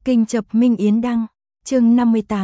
Kinh chập Minh Yến đăng, chương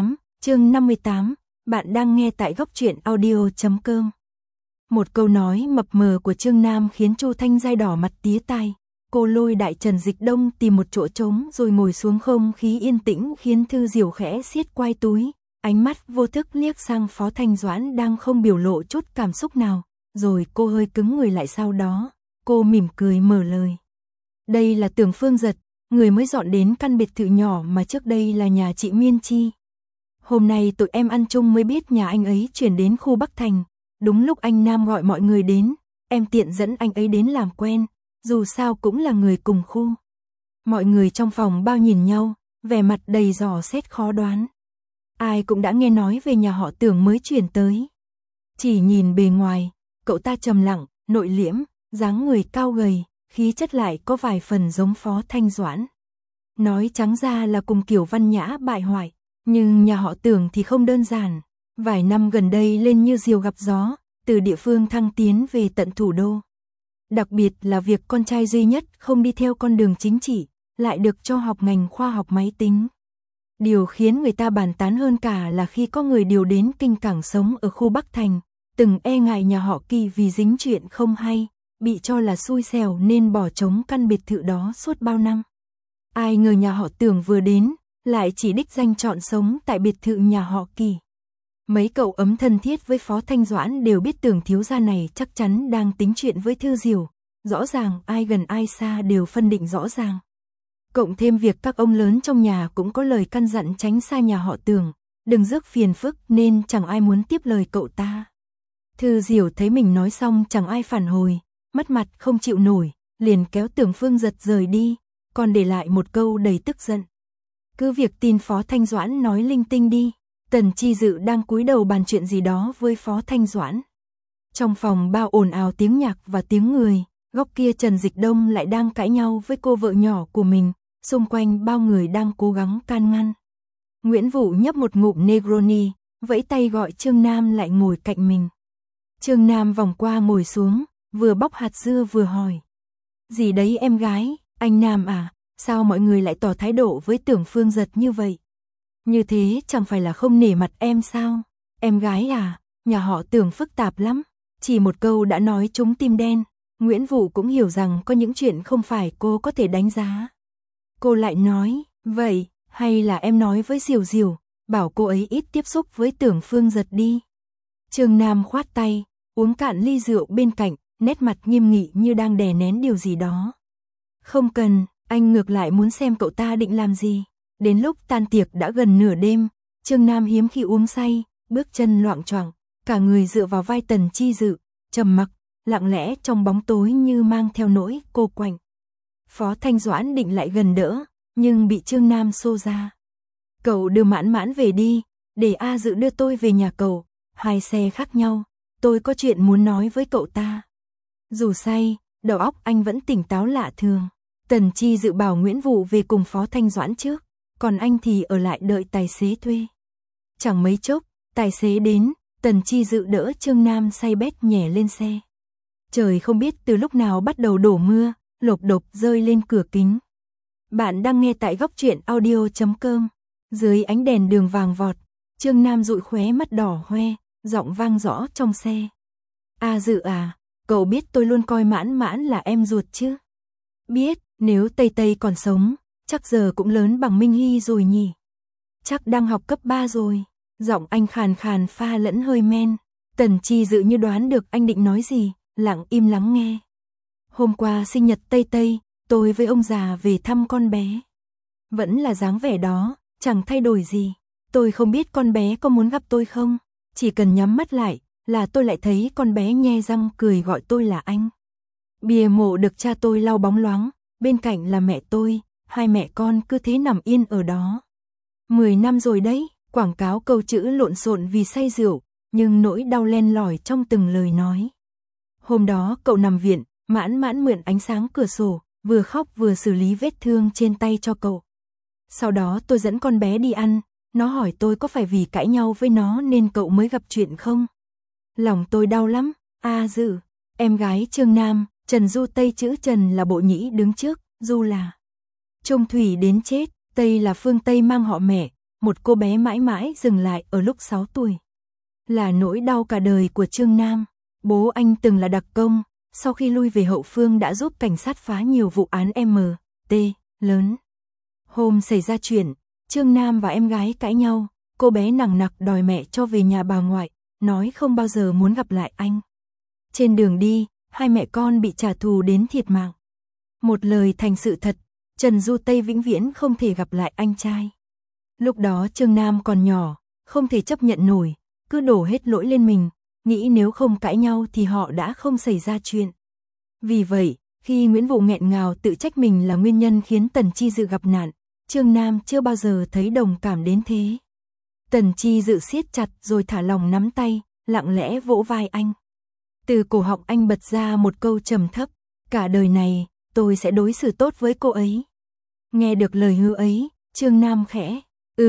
58, bạn đang nghe tại góc truyện audio.com. Một câu nói mập mờ của Trương Nam khiến Chu Thanh Giai đỏ mặt tía tai. Cô lôi Đại Trần Dịch Đông tìm một chỗ trống rồi ngồi xuống, không khí yên tĩnh khiến Thư Diểu khẽ siết quai túi, ánh mắt vô thức liếc sang Phó Thanh Doãn đang không biểu lộ chút cảm xúc nào, rồi cô hơi cứng người lại, sau đó, cô mỉm cười mở lời. Đây là Tưởng Phương Giật, người mới dọn đến căn biệt thự nhỏ mà trước đây là nhà chị Miên Chi. Hôm nay tụi em ăn chung mới biết nhà anh ấy chuyển đến khu Bắc Thành, đúng lúc anh Nam gọi mọi người đến, em tiện dẫn anh ấy đến làm quen, dù sao cũng là người cùng khu. Mọi người trong phòng bao nhìn nhau, vẻ mặt đầy dò xét khó đoán. Ai cũng đã nghe nói về nhà họ Tưởng mới chuyển tới. Chỉ nhìn bề ngoài, cậu ta trầm lặng, nội liễm, dáng người cao gầy, khí chất lại có vài phần giống Phó Thanh Doãn. Nói trắng ra là cùng kiểu văn nhã bại hoại, nhưng nhà họ Tưởng thì không đơn giản. Vài năm gần đây lên như diều gặp gió, từ địa phương thăng tiến về tận thủ đô. Đặc biệt là việc con trai duy nhất không đi theo con đường chính trị, lại được cho học ngành khoa học máy tính. Điều khiến người ta bàn tán hơn cả là khi có người điều đến Kinh Cảng sống ở khu Bắc Thành, từng e ngại nhà họ Kỳ vì dính chuyện không hay, bị cho là xui xẻo nên bỏ trống căn biệt thự đó suốt bao năm. Ai ngờ nhà họ Tưởng vừa đến, lại chỉ đích danh chọn sống tại biệt thự nhà họ Kỳ. Mấy cậu ấm thân thiết với Phó Thanh Doãn đều biết Tưởng thiếu gia này chắc chắn đang tính chuyện với Thư Diểu, rõ ràng ai gần ai xa đều phân định rõ ràng. Cộng thêm việc các ông lớn trong nhà cũng có lời căn dặn tránh xa nhà họ Tưởng, đừng rước phiền phức nên chẳng ai muốn tiếp lời cậu ta. Thư Diểu thấy mình nói xong chẳng ai phản hồi, mất mặt không chịu nổi, liền kéo Tưởng Phương Giật rời đi, còn để lại một câu đầy tức giận. Cứ việc tin Phó Thanh Doãn nói linh tinh đi. Tần Chi Dự đang cúi đầu bàn chuyện gì đó với Phó Thanh Doãn. Trong phòng bao ồn ào tiếng nhạc và tiếng người, góc kia Trần Dịch Đông lại đang cãi nhau với cô vợ nhỏ của mình, xung quanh bao người đang cố gắng can ngăn. Nguyễn Vũ nhấp một ngụm Negroni, vẫy tay gọi Trương Nam lại ngồi cạnh mình. Trương Nam vòng qua ngồi xuống, vừa bóc hạt dưa vừa hỏi. Gì đấy em gái, anh Nam à, sao mọi người lại tỏ thái độ với Tưởng Phương Giật như vậy? Như thế chẳng phải là không nể mặt em sao? Em gái à, nhà họ Tưởng phức tạp lắm. Chỉ một câu đã nói trúng tim đen. Nguyễn Vũ cũng hiểu rằng có những chuyện không phải cô có thể đánh giá. Cô lại nói, vậy, hay là em nói với Diểu Diểu, bảo cô ấy ít tiếp xúc với Tưởng Phương Giật đi. Trương Nam khoát tay, uống cạn ly rượu bên cạnh, nét mặt nghiêm nghị như đang đè nén điều gì đó. Không cần, anh ngược lại muốn xem cậu ta định làm gì. Đến lúc tan tiệc đã gần nửa đêm, Trương Nam hiếm khi uống say, bước chân loạng choạng, cả người dựa vào vai Tần Chi Dự, trầm mặc, lặng lẽ trong bóng tối như mang theo nỗi cô quạnh. Phó Thanh Doãn định lại gần đỡ, nhưng bị Trương Nam xô ra. Cậu đưa Mãn Mãn về đi, để A Dự đưa tôi về nhà cậu, 2 xe khác nhau, tôi có chuyện muốn nói với cậu ta. Dù say, đầu óc anh vẫn tỉnh táo lạ thường. Tần Chi Dự bảo Nguyễn Vũ về cùng Phó Thanh Doãn trước, còn anh thì ở lại đợi tài xế thuê. Chẳng mấy chốc, tài xế đến, Tần Chi Dự đỡ Trương Nam say bét nhảy lên xe. Trời không biết từ lúc nào bắt đầu đổ mưa, lộp độp rơi lên cửa kính. Bạn đang nghe tại góc truyện audio.com. Dưới ánh đèn đường vàng vọt, Trương Nam dụi khóe mắt đỏ hoe, giọng vang rõ trong xe. A Dự à, cậu biết tôi luôn coi Mãn Mãn là em ruột chứ? Biết, nếu Tây Tây còn sống, chắc giờ cũng lớn bằng Minh Hy rồi nhỉ. Chắc đang học cấp 3 rồi. Giọng anh khàn khàn pha lẫn hơi men. Tần Chi Dự như đoán được anh định nói gì, lặng im lắng nghe. Hôm qua sinh nhật Tây Tây, tôi với ông già về thăm con bé. Vẫn là dáng vẻ đó, chẳng thay đổi gì. Tôi không biết con bé có muốn gặp tôi không. Chỉ cần nhắm mắt lại, là tôi lại thấy con bé nhe răng cười gọi tôi là anh. Bìa mộ được cha tôi lau bóng loáng, bên cạnh là mẹ tôi. 2 mẹ con cứ thế nằm yên ở đó. 10 năm rồi đấy, quảng cáo câu chữ lộn xộn vì say rượu, nhưng nỗi đau len lỏi trong từng lời nói. Hôm đó cậu nằm viện, Mãn Mãn mượn ánh sáng cửa sổ, vừa khóc vừa xử lý vết thương trên tay cho cậu. Sau đó tôi dẫn con bé đi ăn, nó hỏi tôi có phải vì cãi nhau với nó nên cậu mới gặp chuyện không? Lòng tôi đau lắm, A Dự, em gái Trương Nam, Trần Du Tây chữ Trần là bộ nhĩ đứng trước, Du là Trung thủy đến chết, Tây là Phương Tây mang họ mẹ, một cô bé mãi mãi dừng lại ở lúc 6 tuổi. Là nỗi đau cả đời của Trương Nam. Bố anh từng là đặc công, sau khi lui về hậu phương đã giúp cảnh sát phá nhiều vụ án M.T. lớn. Hôm xảy ra chuyện, Trương Nam và em gái cãi nhau, cô bé nằng nặc đòi mẹ cho về nhà bà ngoại, nói không bao giờ muốn gặp lại anh. Trên đường đi, hai mẹ con bị trả thù đến thiệt mạng. Một lời thành sự thật, Trần Du Tây vĩnh viễn không thể gặp lại anh trai. Lúc đó Trương Nam còn nhỏ, không thể chấp nhận nổi, cứ đổ hết lỗi lên mình, nghĩ nếu không cãi nhau thì họ đã không xảy ra chuyện. Vì vậy, khi Nguyễn Vũ nghẹn ngào tự trách mình là nguyên nhân khiến Tần Chi Dự gặp nạn, Trương Nam chưa bao giờ thấy đồng cảm đến thế. Tần Chi Dự siết chặt rồi thả lòng nắm tay, lặng lẽ vỗ vai anh. Từ cổ họng anh bật ra một câu trầm thấp, cả đời này, tôi sẽ đối xử tốt với cô ấy. Nghe được lời hứa ấy, Trương Nam khẽ,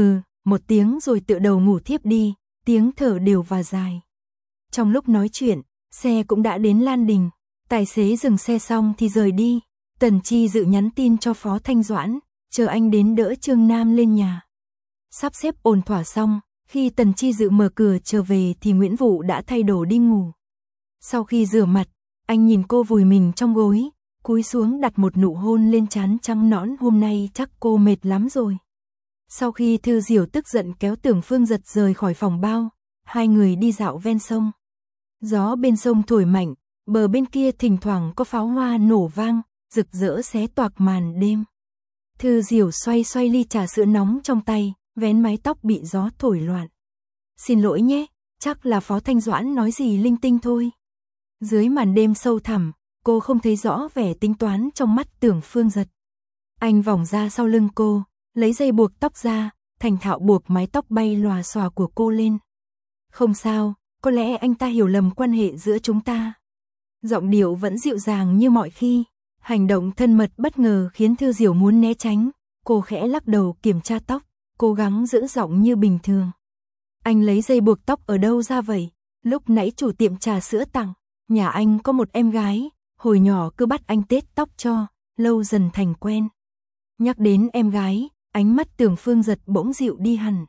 một tiếng rồi tựa đầu ngủ thiếp đi, tiếng thở đều và dài. Trong lúc nói chuyện, xe cũng đã đến Lan Đình, tài xế dừng xe xong thì rời đi. Tần Chi Dự nhắn tin cho Phó Thanh Doãn, chờ anh đến đỡ Trương Nam lên nhà. Sắp xếp ổn thỏa xong, khi Tần Chi Dự mở cửa trở về thì Nguyễn Vũ đã thay đồ đi ngủ. Sau khi rửa mặt, anh nhìn cô vùi mình trong gối, cúi xuống đặt một nụ hôn lên trán trắng nõn, hôm nay chắc cô mệt lắm rồi. Sau khi Thư Diểu tức giận kéo Tưởng Phương Giật rời khỏi phòng bao, hai người đi dạo ven sông. Gió bên sông thổi mạnh, bờ bên kia thỉnh thoảng có pháo hoa nổ vang, rực rỡ xé toạc màn đêm. Thư Diểu xoay xoay ly trà sữa nóng trong tay, vén mái tóc bị gió thổi loạn. Xin lỗi nhé, chắc là Phó Thanh Doãn nói gì linh tinh thôi. Dưới màn đêm sâu thẳm, cô không thấy rõ vẻ tính toán trong mắt Tưởng Phương Giật. Anh vòng ra sau lưng cô, lấy dây buộc tóc ra, thành thạo buộc mái tóc bay lòa xòa của cô lên. Không sao, có lẽ anh ta hiểu lầm quan hệ giữa chúng ta. Giọng điệu vẫn dịu dàng như mọi khi, hành động thân mật bất ngờ khiến Thư Diểu muốn né tránh. Cô khẽ lắc đầu kiểm tra tóc, cố gắng giữ giọng như bình thường. Anh lấy dây buộc tóc ở đâu ra vậy? Lúc nãy chủ tiệm trà sữa tặng, nhà anh có một em gái, hồi nhỏ cứ bắt anh tết tóc cho, lâu dần thành quen. Nhắc đến em gái, ánh mắt Tưởng Phương Giật bỗng dịu đi hẳn.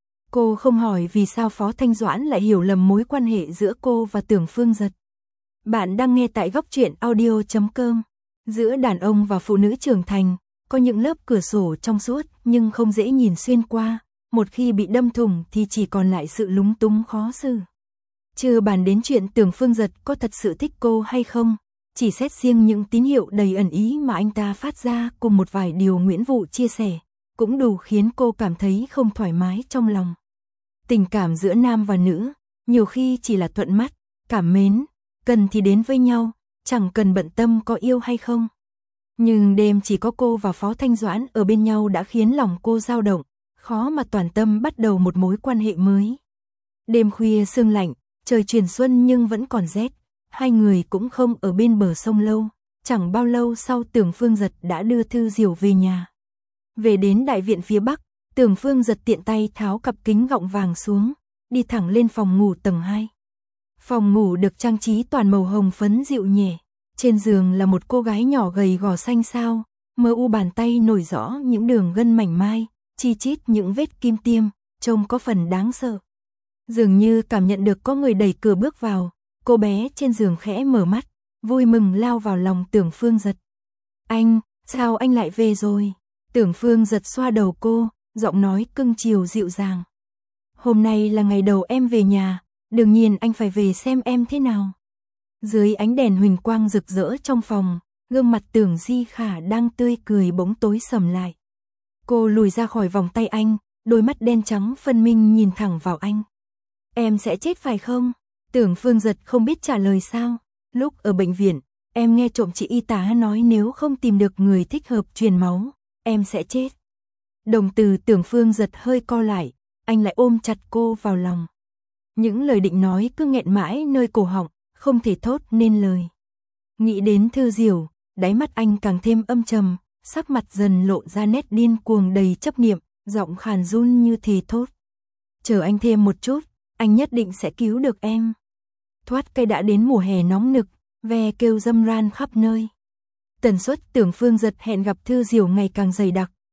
Cô không hỏi vì sao Phó Thanh Doãn lại hiểu lầm mối quan hệ giữa cô và Tưởng Phương Giật. Bạn đang nghe tại góc truyện audio.com. Giữa đàn ông và phụ nữ trưởng thành, có những lớp cửa sổ trong suốt nhưng không dễ nhìn xuyên qua, một khi bị đâm thủng thì chỉ còn lại sự lúng túng khó xử. Chưa bàn đến chuyện Tưởng Phương Giật có thật sự thích cô hay không, chỉ xét riêng những tín hiệu đầy ẩn ý mà anh ta phát ra cùng một vài điều Nguyễn Vũ chia sẻ, cũng đủ khiến cô cảm thấy không thoải mái trong lòng. Tình cảm giữa nam và nữ, nhiều khi chỉ là thuận mắt, cảm mến, cần thì đến với nhau, chẳng cần bận tâm có yêu hay không. Nhưng đêm chỉ có cô và Phó Thanh Doãn ở bên nhau đã khiến lòng cô dao động, khó mà toàn tâm bắt đầu một mối quan hệ mới. Đêm khuya sương lạnh, trời chuyển xuân nhưng vẫn còn rét, hai người cũng không ở bên bờ sông lâu, chẳng bao lâu sau Tưởng Phương Giật đã đưa Thư Diểu về nhà. Về đến đại viện phía bắc, Tưởng Phương Giật tiện tay tháo cặp kính gọng vàng xuống, đi thẳng lên phòng ngủ tầng 2. Phòng ngủ được trang trí toàn màu hồng phấn dịu nhẹ, trên giường là một cô gái nhỏ gầy gò xanh xao, mờ u bàn tay nổi rõ những đường gân mảnh mai, chi chít những vết kim tiêm, trông có phần đáng sợ. Dường như cảm nhận được có người đẩy cửa bước vào, cô bé trên giường khẽ mở mắt, vui mừng lao vào lòng Tưởng Phương Giật. Anh, sao anh lại về rồi? Tưởng Phương Giật xoa đầu cô, giọng nói cưng chiều dịu dàng. Hôm nay là ngày đầu em về nhà, đương nhiên anh phải về xem em thế nào. Dưới ánh đèn huỳnh quang rực rỡ trong phòng, gương mặt Tưởng Di Khả đang tươi cười bỗng tối sầm lại. Cô lùi ra khỏi vòng tay anh, đôi mắt đen trắng phân minh nhìn thẳng vào anh. Em sẽ chết phải không? Tưởng Phương Giật không biết trả lời sao. Lúc ở bệnh viện, em nghe trộm chị y tá nói nếu không tìm được người thích hợp truyền máu, em sẽ chết. Đồng từ Tưởng Phương Giật hơi co lại, anh lại ôm chặt cô vào lòng. Những lời định nói cứ nghẹn mãi nơi cổ họng, không thể thốt nên lời. Nghĩ đến Thư Diểu, đáy mắt anh càng thêm âm trầm, sắc mặt dần lộ ra nét điên cuồng đầy chấp niệm, giọng khàn run như thề thốt. Chờ anh thêm một chút, anh nhất định sẽ cứu được em. Thoát cây đã đến mùa hè nóng nực, ve kêu râm ran khắp nơi. Tần suất Tưởng Phương Giật hẹn gặp Thư Diểu ngày càng dày đặc,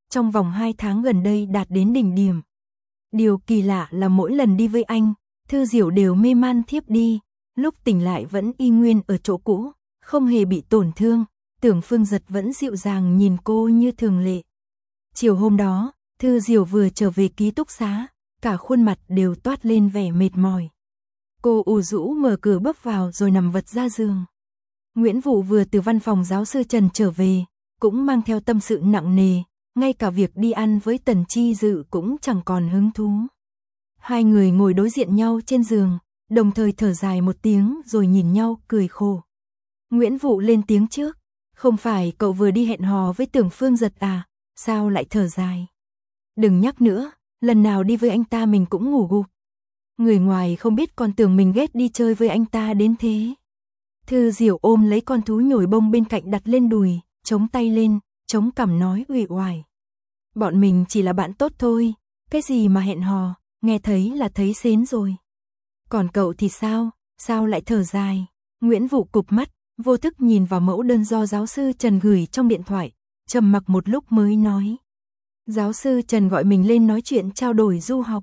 trong vòng 2 tháng gần đây đạt đến đỉnh điểm. Điều kỳ lạ là mỗi lần đi với anh, Thư Diểu đều mê man thiếp đi, lúc tỉnh lại vẫn y nguyên ở chỗ cũ, không hề bị tổn thương, Tưởng Phương Giật vẫn dịu dàng nhìn cô như thường lệ. Chiều hôm đó, Thư Diểu vừa trở về ký túc xá, cả khuôn mặt đều toát lên vẻ mệt mỏi. Cô ủ rũ mở cửa bước vào rồi nằm vật ra giường. Nguyễn Vũ vừa từ văn phòng giáo sư Trần trở về, cũng mang theo tâm sự nặng nề, ngay cả việc đi ăn với Tần Chi Dự cũng chẳng còn hứng thú. Hai người ngồi đối diện nhau trên giường, đồng thời thở dài một tiếng rồi nhìn nhau cười khổ. Nguyễn Vũ lên tiếng trước, không phải cậu vừa đi hẹn hò với Tưởng Phương Giật à, sao lại thở dài? Đừng nhắc nữa, lần nào đi với anh ta mình cũng ngủ gục. Người ngoài không biết còn tưởng mình ghét đi chơi với anh ta đến thế. Thư Diểu ôm lấy con thú nhồi bông bên cạnh đặt lên đùi, chống tay lên, chống cằm nói uể oải. Bọn mình chỉ là bạn tốt thôi, cái gì mà hẹn hò, nghe thấy là thấy sến rồi. Còn cậu thì sao lại thở dài? Nguyễn Vũ cụp mắt, vô thức nhìn vào mẫu đơn do giáo sư Trần gửi trong điện thoại, trầm mặc một lúc mới nói. Giáo sư Trần gọi mình lên nói chuyện trao đổi du học.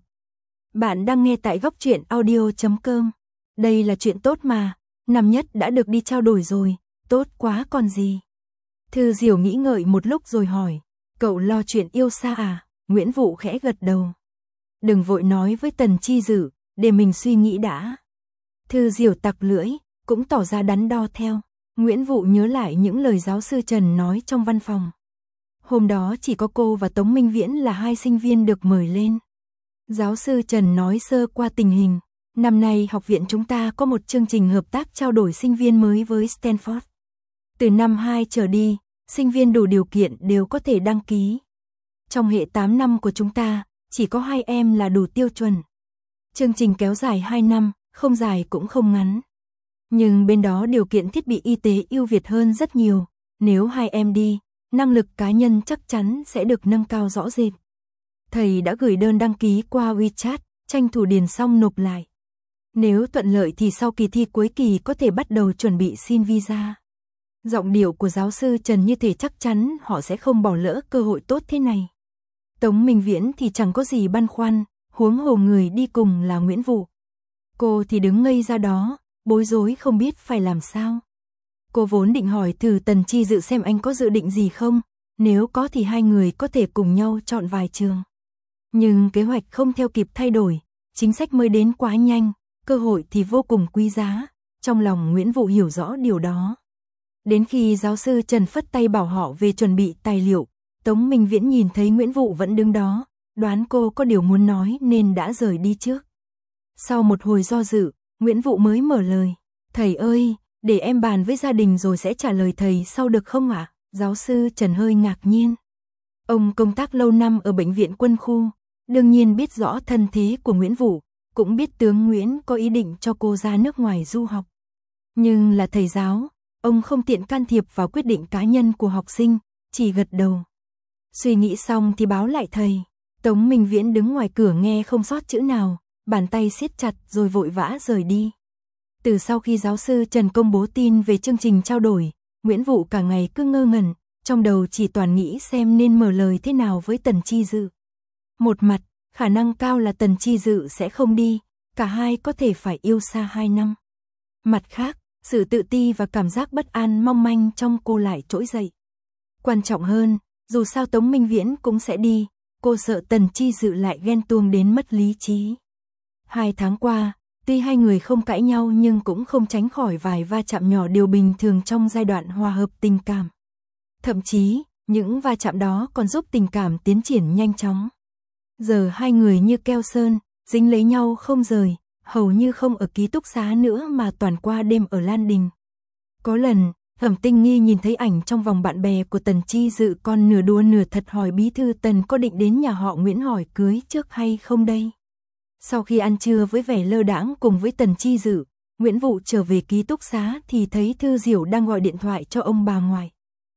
Bạn đang nghe tại góc truyện audio.com. Đây là chuyện tốt mà, năm nhất đã được đi trao đổi rồi, tốt quá còn gì. Thư Diểu nghĩ ngợi một lúc rồi hỏi, cậu lo chuyện yêu xa à? Nguyễn Vũ khẽ gật đầu. Đừng vội nói với Tần Chi Dự, để mình suy nghĩ đã. Thư Diểu tặc lưỡi, cũng tỏ ra đắn đo theo. Nguyễn Vũ nhớ lại những lời giáo sư Trần nói trong văn phòng. Hôm đó chỉ có cô và Tống Minh Viễn là hai sinh viên được mời lên. Giáo sư Trần nói sơ qua tình hình. Năm nay học viện chúng ta có một chương trình hợp tác trao đổi sinh viên mới với Stanford. Từ năm 2 trở đi, sinh viên đủ điều kiện đều có thể đăng ký. Trong hệ 8 năm của chúng ta, chỉ có 2 em là đủ tiêu chuẩn. Chương trình kéo dài 2 năm, không dài cũng không ngắn. Nhưng bên đó điều kiện thiết bị y tế ưu việt hơn rất nhiều. Nếu 2 em đi, năng lực cá nhân chắc chắn sẽ được nâng cao rõ rệt. Thầy đã gửi đơn đăng ký qua WeChat, tranh thủ điền xong nộp lại. Nếu thuận lợi thì sau kỳ thi cuối kỳ có thể bắt đầu chuẩn bị xin visa. Giọng điệu của giáo sư Trần như thể chắc chắn họ sẽ không bỏ lỡ cơ hội tốt thế này. Tống Minh Viễn thì chẳng có gì băn khoăn, huống hồ người đi cùng là Nguyễn Vũ. Cô thì đứng ngây ra đó, bối rối không biết phải làm sao. Cô vốn định hỏi thử Tần Chi Dự xem anh có dự định gì không, nếu có thì hai người có thể cùng nhau chọn vài trường. Nhưng kế hoạch không theo kịp thay đổi, chính sách mới đến quá nhanh, cơ hội thì vô cùng quý giá, trong lòng Nguyễn Vũ hiểu rõ điều đó. Đến khi giáo sư Trần phất tay bảo họ về chuẩn bị tài liệu, Tống Minh Viễn nhìn thấy Nguyễn Vũ vẫn đứng đó, đoán cô có điều muốn nói nên đã rời đi trước. Sau một hồi do dự, Nguyễn Vũ mới mở lời, thầy ơi, để em bàn với gia đình rồi sẽ trả lời thầy sau được không ạ? Giáo sư Trần hơi ngạc nhiên. Ông công tác lâu năm ở bệnh viện quân khu, đương nhiên biết rõ thân thế của Nguyễn Vũ, cũng biết tướng Nguyễn có ý định cho cô ra nước ngoài du học. Nhưng là thầy giáo, ông không tiện can thiệp vào quyết định cá nhân của học sinh, chỉ gật đầu. Suy nghĩ xong thì báo lại thầy. Tống Minh Viễn đứng ngoài cửa nghe không sót chữ nào, bàn tay siết chặt rồi vội vã rời đi. Từ sau khi giáo sư Trần công bố tin về chương trình trao đổi, Nguyễn Vũ cả ngày cứ ngơ ngẩn, trong đầu chỉ toàn nghĩ xem nên mở lời thế nào với Tần Chi Dự. Một mặt, khả năng cao là Tần Chi Dự sẽ không đi, cả hai có thể phải yêu xa 2 năm. Mặt khác, sự tự ti và cảm giác bất an mong manh trong cô lại trỗi dậy. Quan trọng hơn, dù sao Tống Minh Viễn cũng sẽ đi, cô sợ Tần Chi Dự lại ghen tuông đến mất lý trí. 2 tháng qua, tuy hai người không cãi nhau nhưng cũng không tránh khỏi vài va chạm nhỏ điều bình thường trong giai đoạn hòa hợp tình cảm. Thậm chí, những va chạm đó còn giúp tình cảm tiến triển nhanh chóng. Giờ hai người như keo sơn, dính lấy nhau không rời, hầu như không ở ký túc xá nữa mà toàn qua đêm ở Lan Đình. Có lần, Thẩm Tinh Nghi nhìn thấy ảnh trong vòng bạn bè của Tần Chi Dự còn nửa đùa nửa thật hỏi bí thư Tần có định đến nhà họ Nguyễn hỏi cưới trước hay không đây. Sau khi ăn trưa với vẻ lơ đãng cùng với Tần Chi Dự, Nguyễn Vũ trở về ký túc xá thì thấy Thư Diểu đang gọi điện thoại cho ông bà ngoại.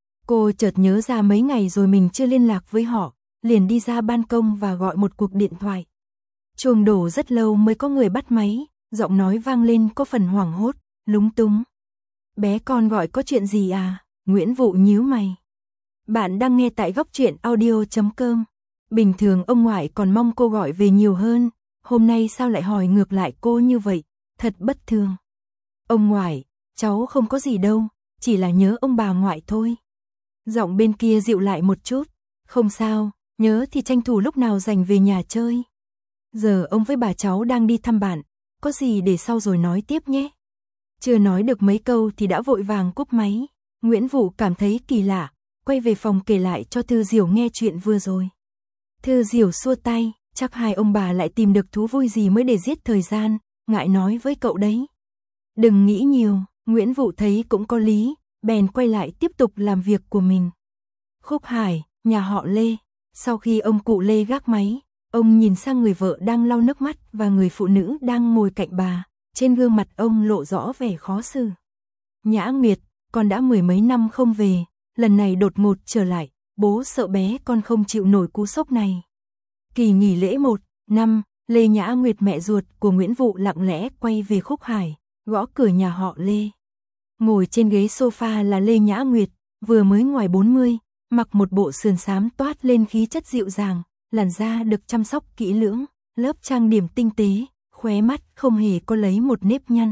Cô chợt nhớ ra mấy ngày rồi mình chưa liên lạc với họ, liền đi ra ban công và gọi một cuộc điện thoại. Chuông đổ rất lâu mới có người bắt máy, giọng nói vang lên có phần hoảng hốt, lúng túng. Bé con gọi có chuyện gì à? Nguyễn Vũ nhíu mày. Bạn đang nghe tại góc truyện audio.com. Bình thường ông ngoại còn mong cô gọi về nhiều hơn, hôm nay sao lại hỏi ngược lại cô như vậy, thật bất thường. Ông ngoại, cháu không có gì đâu, chỉ là nhớ ông bà ngoại thôi. Giọng bên kia dịu lại một chút, không sao, nhớ thì tranh thủ lúc nào rảnh về nhà chơi. Giờ ông với bà cháu đang đi thăm bạn, có gì để sau rồi nói tiếp nhé. Chưa nói được mấy câu thì đã vội vàng cúp máy. Nguyễn Vũ cảm thấy kỳ lạ, quay về phòng kể lại cho Thư Diểu nghe chuyện vừa rồi. Thư Diểu xua tay, chắc hai ông bà lại tìm được thú vui gì mới để giết thời gian, ngại nói với cậu đấy. Đừng nghĩ nhiều, Nguyễn Vũ thấy cũng có lý, bèn quay lại tiếp tục làm việc của mình. Khúc Hải, nhà họ Lê. Sau khi ông cụ Lê gác máy, ông nhìn sang người vợ đang lau nước mắt và người phụ nữ đang ngồi cạnh bà, trên gương mặt ông lộ rõ vẻ khó xử. Nhã Nguyệt, con đã mười mấy năm không về, lần này đột ngột trở lại, bố sợ bé con không chịu nổi cú sốc này. Kỳ nghỉ lễ 1 năm, Lê Nhã Nguyệt mẹ ruột của Nguyễn Vũ lặng lẽ quay về Khúc Hải, gõ cửa nhà họ Lê. Ngồi trên ghế sofa là Lê Nhã Nguyệt, vừa mới ngoài 40, mặc một bộ sườn xám toát lên khí chất dịu dàng, làn da được chăm sóc kỹ lưỡng, lớp trang điểm tinh tế, khóe mắt không hề có lấy một nếp nhăn.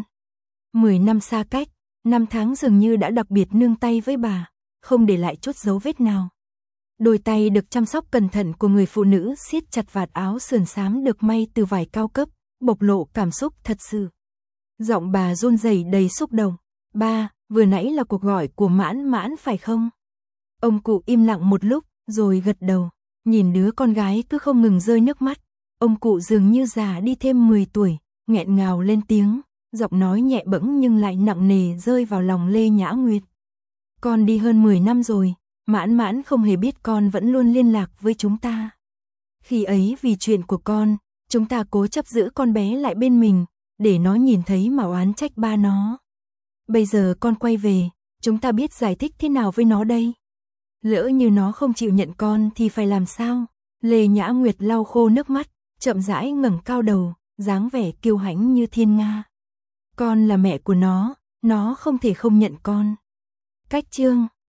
10 năm xa cách, năm tháng dường như đã đặc biệt nương tay với bà, không để lại chút dấu vết nào. Đôi tay được chăm sóc cẩn thận của người phụ nữ siết chặt vạt áo sườn xám được may từ vải cao cấp, bộc lộ cảm xúc thật sự. Giọng bà run rẩy đầy xúc động. Ba, vừa nãy là cuộc gọi của Mãn Mãn phải không? Ông cụ im lặng một lúc, rồi gật đầu, nhìn đứa con gái cứ không ngừng rơi nước mắt. Ông cụ dường như già đi thêm 10 tuổi, nghẹn ngào lên tiếng, giọng nói nhẹ bẫng nhưng lại nặng nề rơi vào lòng Lê Nhã Nguyệt. Con đi hơn 10 năm rồi, Mãn Mãn không hề biết con vẫn luôn liên lạc với chúng ta. Khi ấy vì chuyện của con, chúng ta cố chấp giữ con bé lại bên mình, để nó nhìn thấy mà oán trách ba nó. Bây giờ con quay về, chúng ta biết giải thích thế nào với nó đây? Lỡ như nó không chịu nhận con thì phải làm sao? Lê Nhã Nguyệt lau khô nước mắt, chậm rãi ngẩng cao đầu, dáng vẻ kiêu hãnh như thiên nga. Con là mẹ của nó không thể không nhận con. Cách chương